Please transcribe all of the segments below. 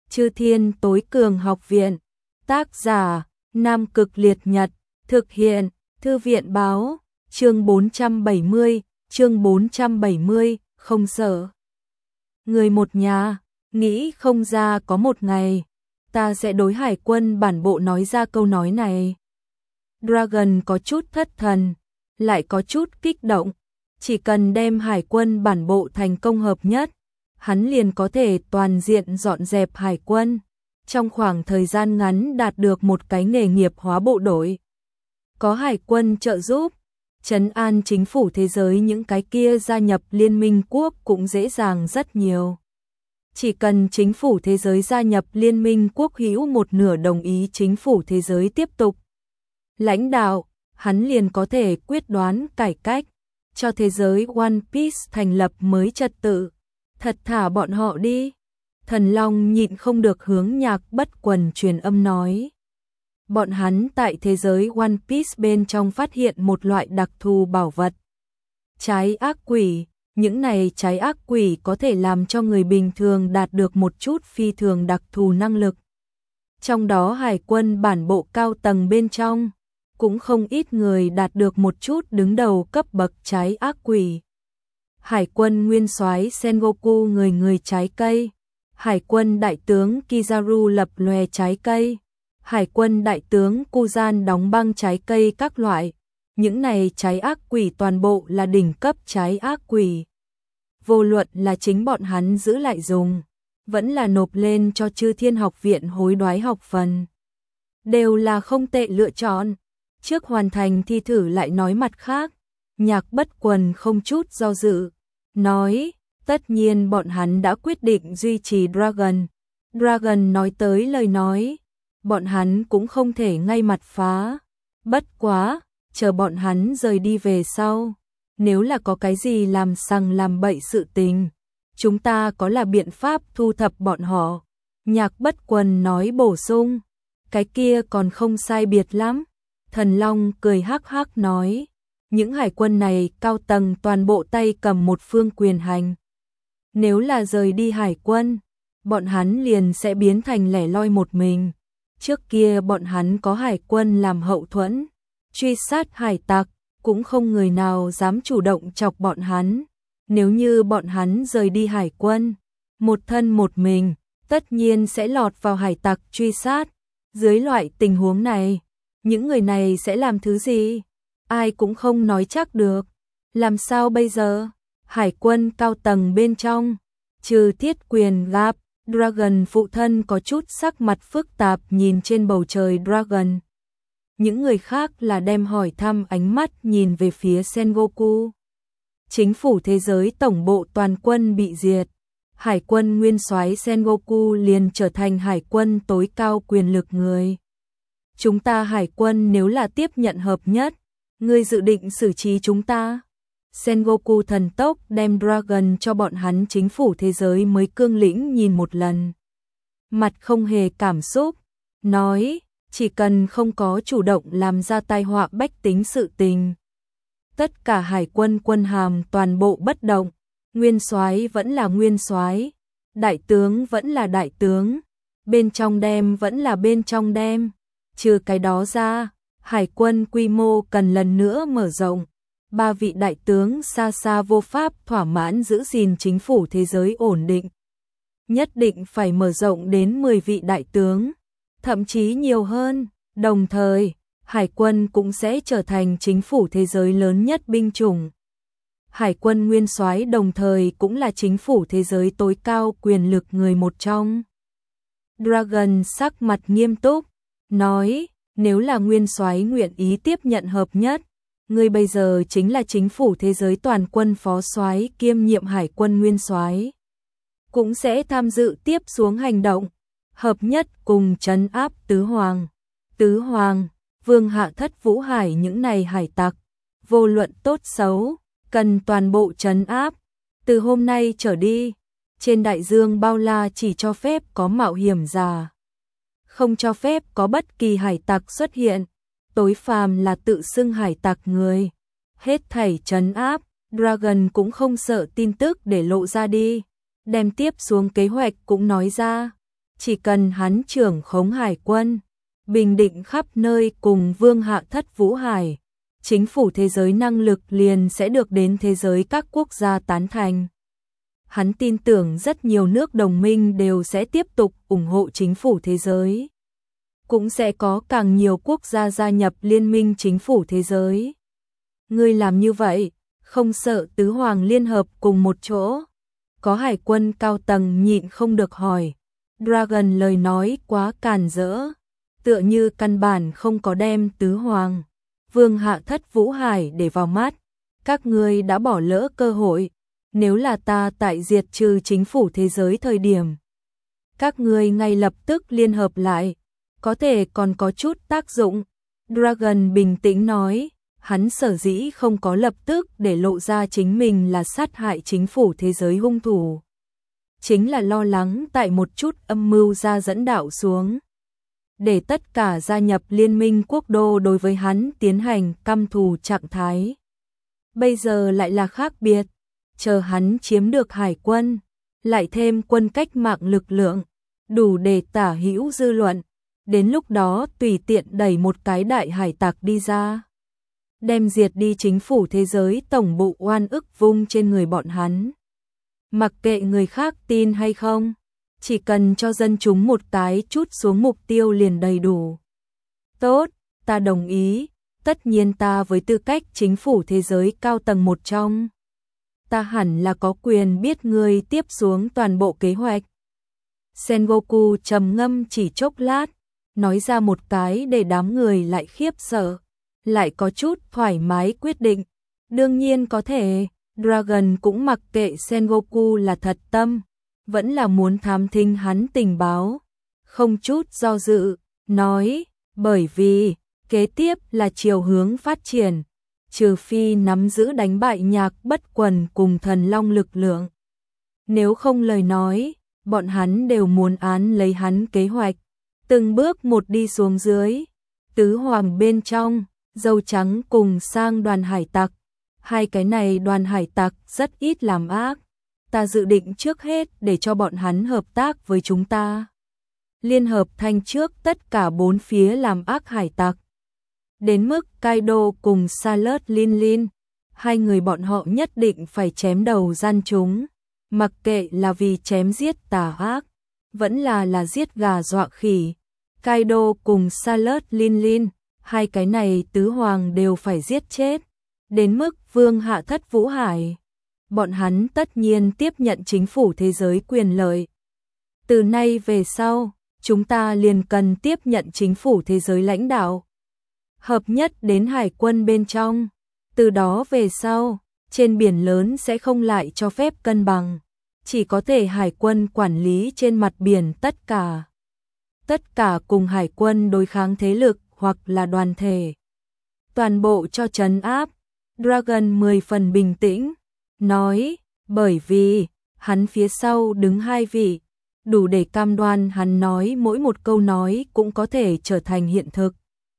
Chư Thiên Tối Cường Học Viện. Tác giả: Nam Cực Liệt Nhật. Thực hiện: Thư viện báo. Chương 470, không sợ. Người một nhà, nghĩ không ra có một ngày, ta sẽ đối hải quân bản bộ nói ra câu nói này. Dragon có chút thất thần, lại có chút kích động. Chỉ cần đem hải quân bản bộ thành công hợp nhất, hắn liền có thể toàn diện dọn dẹp hải quân, trong khoảng thời gian ngắn đạt được một cái nghề nghiệp hóa bộ đội. Có hải quân trợ giúp, trấn an chính phủ thế giới những cái kia gia nhập Liên minh quốc cũng dễ dàng rất nhiều. Chỉ cần chính phủ thế giới gia nhập Liên minh quốc hữu một nửa đồng ý chính phủ thế giới tiếp tục lãnh đạo, hắn liền có thể quyết đoán cải cách, cho thế giới One Piece thành lập mới trật tự. Thật thả bọn họ đi. Thần Long nhịn không được hướng Nhạc Bất Quần truyền âm nói. Bọn hắn tại thế giới One Piece bên trong phát hiện một loại đặc thù bảo vật. Trái ác quỷ, những này trái ác quỷ có thể làm cho người bình thường đạt được một chút phi thường đặc thù năng lực. Trong đó hải quân bản bộ cao tầng bên trong, cũng không ít người đạt được một chút đứng đầu cấp bậc trái ác quỷ. Hải quân nguyên soái Sengoku người trái cây, hải quân đại tướng Kizaru lập lòe trái cây, hải quân đại tướng Kuzan đóng băng trái cây các loại, những này trái ác quỷ toàn bộ là đỉnh cấp trái ác quỷ. Vô luận là chính bọn hắn giữ lại dùng, vẫn là nộp lên cho Chư Thiên Học Viện hối đoái học phần, đều là không tệ lựa chọn. Trước hoàn thành thi thử lại nói mặt khác, Nhạc Bất Quần không chút do dự, nói, tất nhiên bọn hắn đã quyết định duy trì Dragon. Dragon nói tới lời nói, bọn hắn cũng không thể ngay mặt phá. Bất quá, chờ bọn hắn rời đi về sau, nếu là có cái gì làm sằng làm bậy sự tình, chúng ta có là biện pháp thu thập bọn họ. Nhạc Bất Quần nói bổ sung, cái kia còn không sai biệt lắm. Thần Long cười hắc hắc nói, những hải quân này cao tầng toàn bộ tay cầm một phương quyền hành. Nếu là rời đi hải quân, bọn hắn liền sẽ biến thành lẻ loi một mình. Trước kia bọn hắn có hải quân làm hậu thuẫn, truy sát hải tặc, cũng không người nào dám chủ động chọc bọn hắn. Nếu như bọn hắn rời đi hải quân, một thân một mình, tất nhiên sẽ lọt vào hải tặc truy sát. Dưới loại tình huống này, những người này sẽ làm thứ gì? Ai cũng không nói chắc được. Làm sao bây giờ? Hải quân cao tầng bên trong, trừ Thiết Quyền gặp, Dragon phụ thân có chút sắc mặt phức tạp nhìn trên bầu trời Dragon. Những người khác là đem hỏi thăm ánh mắt nhìn về phía Sengoku. Chính phủ thế giới tổng bộ toàn quân bị diệt. Hải quân nguyên soái Sengoku liền trở thành hải quân tối cao quyền lực người. Chúng ta hải quân nếu là tiếp nhận hợp nhất, ngươi dự định xử trí chúng ta? Sengoku thần tốc đem Dragon cho bọn hắn chính phủ thế giới mới cương lĩnh nhìn một lần. Mặt không hề cảm xúc, nói, chỉ cần không có chủ động làm ra tai họa bách tính sự tình. Tất cả hải quân quân hàm toàn bộ bất động, nguyên soái vẫn là nguyên soái, đại tướng vẫn là đại tướng, bên trong đem vẫn là bên trong đem. Trừ cái đó ra, hải quân quy mô cần lần nữa mở rộng. 3 vị đại tướng xa xa vô pháp thỏa mãn giữ gìn chính phủ thế giới ổn định. Nhất định phải mở rộng đến 10 vị đại tướng, thậm chí nhiều hơn. Đồng thời, hải quân cũng sẽ trở thành chính phủ thế giới lớn nhất binh chủng. Hải quân nguyên soái đồng thời cũng là chính phủ thế giới tối cao quyền lực người một trong. Dragon sắc mặt nghiêm túc, nói, nếu là nguyên soái nguyện ý tiếp nhận hợp nhất, ngươi bây giờ chính là chính phủ thế giới toàn quân phó soái kiêm nhiệm hải quân nguyên soái, cũng sẽ tham dự tiếp xuống hành động hợp nhất cùng trấn áp tứ hoàng, vương hạ thất vũ hải những này hải tặc, vô luận tốt xấu, cần toàn bộ trấn áp. Từ hôm nay trở đi, trên đại dương bao la chỉ cho phép có mạo hiểm giả, không cho phép có bất kỳ hải tặc xuất hiện. Tối phàm là tự xưng hải tặc người, hết thảy trấn áp. Dragon cũng không sợ tin tức để lộ ra đi, đem tiếp xuống kế hoạch cũng nói ra. Chỉ cần hắn trưởng khống hải quân, bình định khắp nơi cùng Vương Hạ Thất Vũ Hải, chính phủ thế giới năng lực liền sẽ được đến thế giới các quốc gia tán thành. Hắn tin tưởng rất nhiều nước đồng minh đều sẽ tiếp tục ủng hộ chính phủ thế giới. Cũng sẽ có càng nhiều quốc gia gia nhập liên minh chính phủ thế giới. Ngươi làm như vậy, không sợ tứ hoàng liên hợp cùng một chỗ? Có hải quân cao tầng nhịn không được hỏi. Dragon lời nói quá càn rỡ, tựa như căn bản không có đem tứ hoàng, Vương Hạ Thất Vũ Hải để vào mắt. Các ngươi đã bỏ lỡ cơ hội, nếu là ta tại diệt trừ chính phủ thế giới thời điểm. Các ngươi ngay lập tức liên hợp lại, có thể còn có chút tác dụng. Dragon bình tĩnh nói, hắn sở dĩ không có lập tức để lộ ra chính mình là sát hại chính phủ thế giới hung thủ. Chính là lo lắng tại một chút âm mưu ra dẫn đạo xuống. Để tất cả gia nhập liên minh quốc đô đối với hắn tiến hành căm thù trạng thái. Bây giờ lại là khác biệt, chờ hắn chiếm được hải quân, lại thêm quân cách mạng lực lượng, đủ để tả hữu dư luận. Đến lúc đó tùy tiện đẩy một cái đại hải tặc đi ra. Đem diệt đi chính phủ thế giới tổng bộ oan ức vung trên người bọn hắn. Mặc kệ người khác tin hay không, chỉ cần cho dân chúng một cái chút xuống mục tiêu liền đầy đủ. Tốt, ta đồng ý, tất nhiên ta với tư cách chính phủ thế giới cao tầng một trong. Ta hẳn là có quyền biết ngươi tiếp xuống toàn bộ kế hoạch. Sengoku trầm ngâm chỉ chốc lát, nói ra một cái để đám người lại khiếp sợ, lại có chút thoải mái quyết định. Đương nhiên có thể, Dragon cũng mặc kệ Sengoku là thật tâm, vẫn là muốn thám thính hắn tình báo. Không chút do dự, nói, bởi vì, kế tiếp là chiều hướng phát triển, trừ phi nắm giữ đánh bại Nhạc Bất Quần cùng Thần Long lực lượng. Nếu không lời nói, bọn hắn đều muốn án lấy hắn kế hoạch, từng bước một đi xuống dưới. Tứ hoàng bên trong, Dâu Trắng cùng sang đoàn hải tặc. Hai cái này đoàn hải tặc rất ít làm ác. Ta dự định trước hết để cho bọn hắn hợp tác với chúng ta. Liên hợp thanh trước tất cả bốn phía làm ác hải tặc. Đến mức Kaido cùng Sailor Lin Lin, hai người bọn họ nhất định phải chém đầu gian chúng. Mặc kệ là vì chém giết tà ác, vẫn là giết gà dọa khỉ. Kaido cùng Sailor Lin Lin, hai cái này tứ hoàng đều phải giết chết. Đến mức Vương Hạ Thất Vũ Hải, bọn hắn tất nhiên tiếp nhận chính phủ thế giới quyền lợi. Từ nay về sau, chúng ta liền cần tiếp nhận chính phủ thế giới lãnh đạo. Hợp nhất đến hải quân bên trong. Từ đó về sau, trên biển lớn sẽ không lại cho phép cân bằng. Chỉ có thể hải quân quản lý trên mặt biển tất cả. Tất cả cùng hải quân đối kháng thế lực hoặc là đoàn thể. Toàn bộ cho trấn áp. Dragon 10 phần bình tĩnh, nói, bởi vì, hắn phía sau đứng hai vị, đủ để cam đoan hắn nói mỗi một câu nói cũng có thể trở thành hiện thực.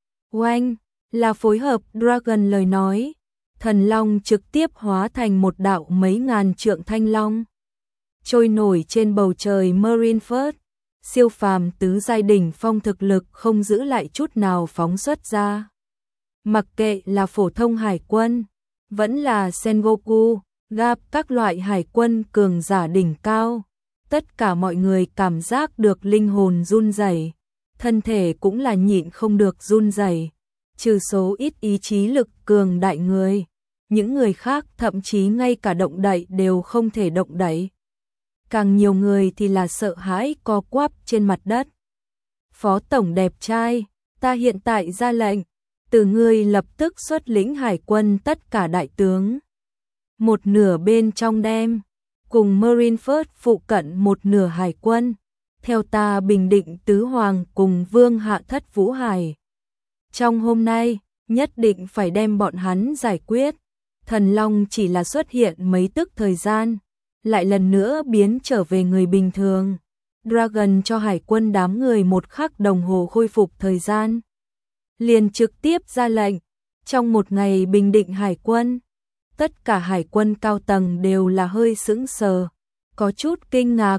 Oanh, là phối hợp Dragon lời nói, thần long trực tiếp hóa thành một đạo mấy ngàn trượng thanh long. Trôi nổi trên bầu trời Marineford, siêu phàm tứ giai đỉnh phong thực lực không giữ lại chút nào phóng xuất ra. Mặc kệ là phổ thông hải quân, vẫn là Sengoku, Garp các loại hải quân cường giả đỉnh cao, tất cả mọi người cảm giác được linh hồn run rẩy, thân thể cũng là nhịn không được run rẩy, trừ số ít ý chí lực cường đại người, những người khác thậm chí ngay cả động đậy đều không thể động đậy. Càng nhiều người thì là sợ hãi co quắp trên mặt đất. Phó tổng đẹp trai, ta hiện tại ra lệnh, từ ngươi lập tức xuất lĩnh hải quân tất cả đại tướng. Một nửa bên trong đem, cùng Marineford phụ cận một nửa hải quân. Theo ta bình định tứ hoàng cùng Vương Hạ Thất Vũ Hải. Trong hôm nay, nhất định phải đem bọn hắn giải quyết. Thần Long chỉ là xuất hiện mấy tức thời gian, lại lần nữa biến trở về người bình thường. Dragon cho hải quân đám người một khắc đồng hồ khôi phục thời gian. Liền trực tiếp ra lệnh, trong một ngày bình định hải quân. Tất cả hải quân cao tầng đều là hơi sững sờ, có chút kinh ngạc,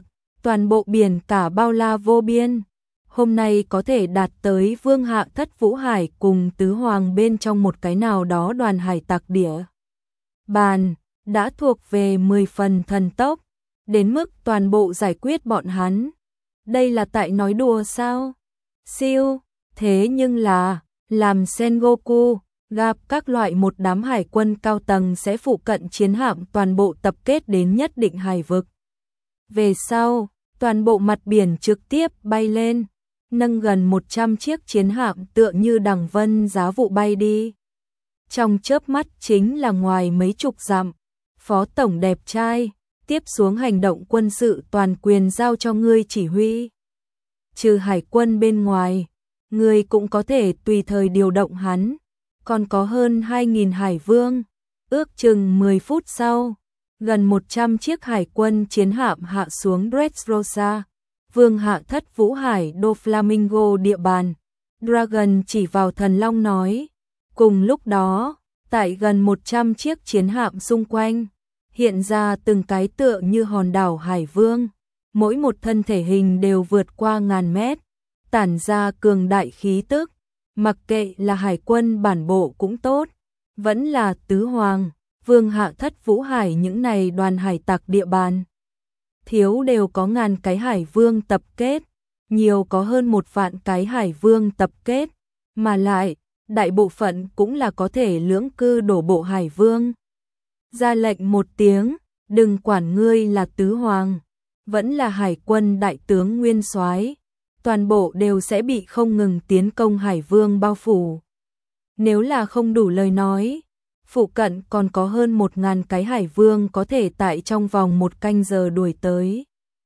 toàn bộ biển cả bao la vô biên, hôm nay có thể đạt tới Vương Hạ Thất Vũ Hải cùng Tứ Hoàng bên trong một cái nào đó đoàn hải tặc địa bàn, đã thuộc về 10 phần thần tốc, đến mức toàn bộ giải quyết bọn hắn. Đây là tại nói đùa sao? Siêu, thế nhưng là, làm Sengoku gặp các loại một đám hải quân cao tầng sẽ phụ cận chiến hạm toàn bộ tập kết đến nhất định hải vực. Về sau, toàn bộ mặt biển trực tiếp bay lên, nâng gần 100 chiếc chiến hạm tựa như đằng vân giá vụ bay đi. Trong chớp mắt chính là ngoài mấy chục dặm, Phó Tổng đẹp trai, tiếp xuống hành động quân sự toàn quyền giao cho ngươi chỉ huy. Trừ hải quân bên ngoài, ngươi cũng có thể tùy thời điều động hắn, còn có hơn 2.000 hải vương. Ước chừng 10 phút sau, gần 100 chiếc hải quân chiến hạm hạ xuống Dressrosa, Vương Hạ Thất Vũ Hải Do Flamingo địa bàn. Dragon chỉ vào Thần Long nói. Cùng lúc đó, tại gần 100 chiếc chiến hạm xung quanh, hiện ra từng cái tựa như hòn đảo hải vương, mỗi một thân thể hình đều vượt qua ngàn mét, tản ra cường đại khí tức, mặc kệ là hải quân bản bộ cũng tốt, vẫn là Tứ Hoàng, Vương Hạ Thất Vũ Hải những này đoàn hải tặc địa bàn. Thiếu đều có ngàn cái hải vương tập kết, nhiều có hơn 1 vạn cái hải vương tập kết, mà lại, đại bộ phận cũng là có thể lưỡng cư đổ bộ hải vương. Ra lệnh một tiếng, đừng quản ngươi là Tứ Hoàng, vẫn là hải quân đại tướng nguyên soái, toàn bộ đều sẽ bị không ngừng tiến công hải vương bao phủ. Nếu là không đủ lời nói, phụ cận còn có hơn 1.000 cái hải vương có thể tại trong vòng 1 canh giờ đuổi tới.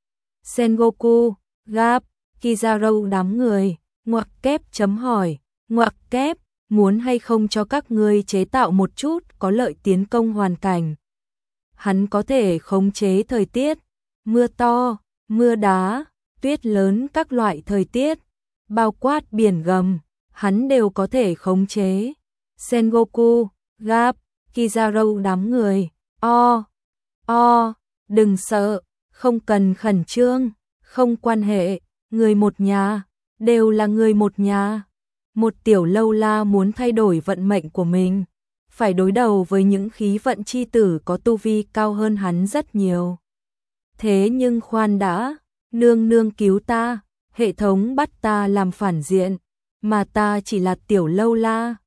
Sengoku, Gap, Kizaru đám người, ngoặc kép chấm hỏi, ngoặc kép, muốn hay không cho các ngươi chế tạo một chút có lợi tiến công hoàn cảnh. Hắn có thể khống chế thời tiết, mưa to, mưa đá, tuyết lớn các loại thời tiết, bao quát biển gầm, hắn đều có thể khống chế. Sengoku, Gap, Kizaru đám người, đừng sợ, không cần khẩn trương, không quan hệ, người một nhà, đều là người một nhà. Một tiểu lâu la muốn thay đổi vận mệnh của mình, phải đối đầu với những khí vận chi tử có tu vi cao hơn hắn rất nhiều. Thế nhưng khoan đã, nương nương cứu ta, hệ thống bắt ta làm phản diện, mà ta chỉ là tiểu lâu la,